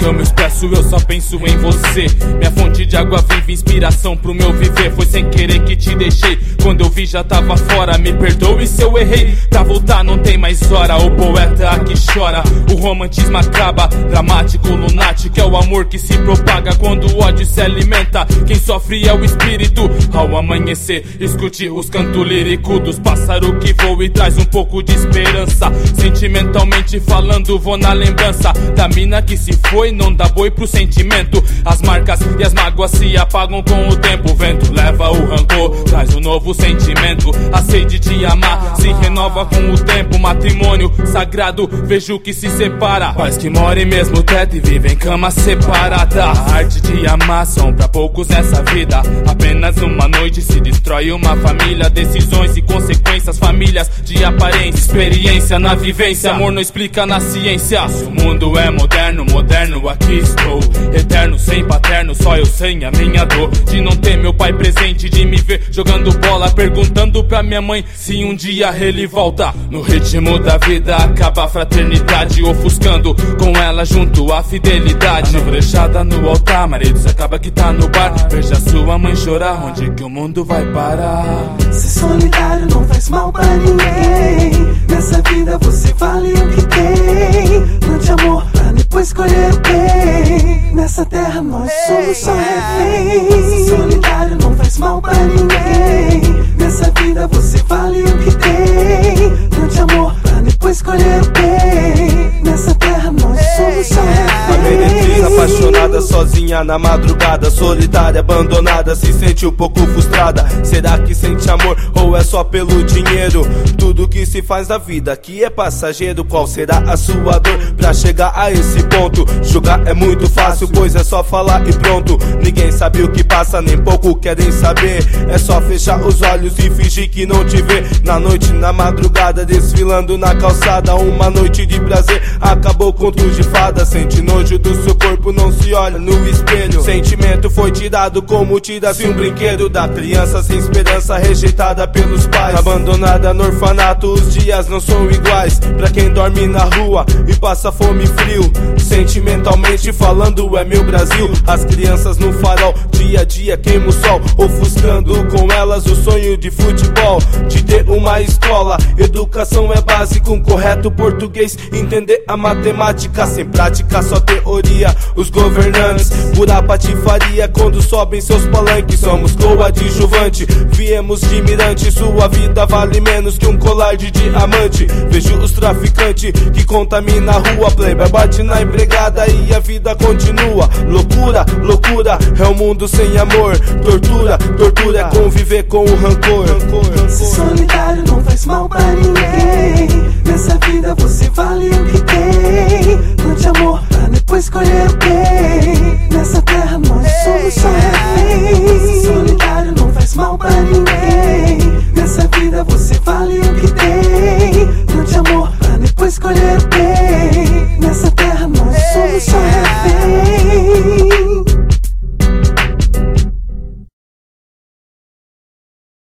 que eu me expresso, eu só penso em você. Minha fonte de água viva, inspiração pro meu viver. Foi sem querer que te deixei, quando eu vi já tava fora. Me perdoe se eu errei, pra voltar não tem mais hora. O poeta aqui chora, o romantismo acaba. Dramático, lunático, é o amor que se propaga quando o ódio se alimenta. Quem sofre é o espírito. Ao amanhecer, escute os cantos líricos dos pássaros que voam e traz um pouco de esperança. Sentimentalmente falando, vou na lembrança da mina que se foi, não dá boi pro sentimento. As marcas e as mágoas se apagam com o tempo. O vento leva o rancor, traz um novo sentimento. A sede de amar se renova com o tempo. Matrimônio sagrado, vejo que se separa. Pais que moram em mesmo teto e vivem cama separada. A arte de amar são pra poucos nessa vida. Apenas uma noite se destrói uma família. Decisões e consequências, famílias de aparência. Experiência na vivência, amor não explica na ciência. Se o mundo é moderno, moderno aqui estou. Eterno, sem paterno, só eu sei a minha dor de não ter meu pai presente, de me ver jogando bola, perguntando pra minha mãe se um dia ele volta. No ritmo da vida acaba a fraternidade, ofuscando com ela junto a fidelidade. A brechada no altar, maridos acaba que tá no bar. Veja sua mãe chorar, onde que o mundo vai parar? Ser solidário não faz mal pra ninguém. Nessa vida você vale o que tem. Plante amor pra depois escolher o bem. Nessa terra nós somos só reféns. Ser solidário não faz mal pra ninguém. Nessa vida você vale o que tem. Plante amor pra depois escolher o bem. Nessa terra nós somos só reféns. A meretriz apaixonada, sozinha na madrugada, solitária, abandonada, se sente um pouco frustrada. Será que sente amor ou é só pelo dinheiro? Tudo que se faz na vida aqui é passageiro. Qual será a sua dor pra chegar a esse ponto? Julgar é muito fácil, pois é só falar e pronto. Ninguém sabe o que passa, nem pouco querem saber. É só fechar os olhos e fingir que não te vê. Na noite, na madrugada, desfilando na calçada. Uma noite de prazer acabou com contos de fada. Sente nojo do seu corpo, não se olha no espelho. Sentimento foi tirado como tira-se um brinquedo da criança sem esperança, rejeitada pelos pais, abandonada no orfanato. Os dias não são iguais pra quem dorme na rua e passa fome e frio. Sentimentalmente falando é meu Brasil. As crianças no farol, dia a dia queima o sol, ofuscando com elas o sonho de futebol, de ter uma escola. Educação é básico, um correto português, entender a matemática, sem prática só teoria. Os governantes, pura patifaria quando sobem seus palanques. Somos coadjuvante, viemos de mirante. Sua vida vale menos que um colar de diamante. Vejo os traficantes que contamina a rua. Playboy bate na empregada e a vida continua. Loucura, loucura, é um mundo sem amor. Tortura, tortura é conviver com o rancor. Ser solidário não faz mal pra ninguém. Nessa vida você vale o que tem. Plante amor pra depois escolher o bem. Nessa terra nós somos só reféns. Ser solidário não faz mal pra ninguém.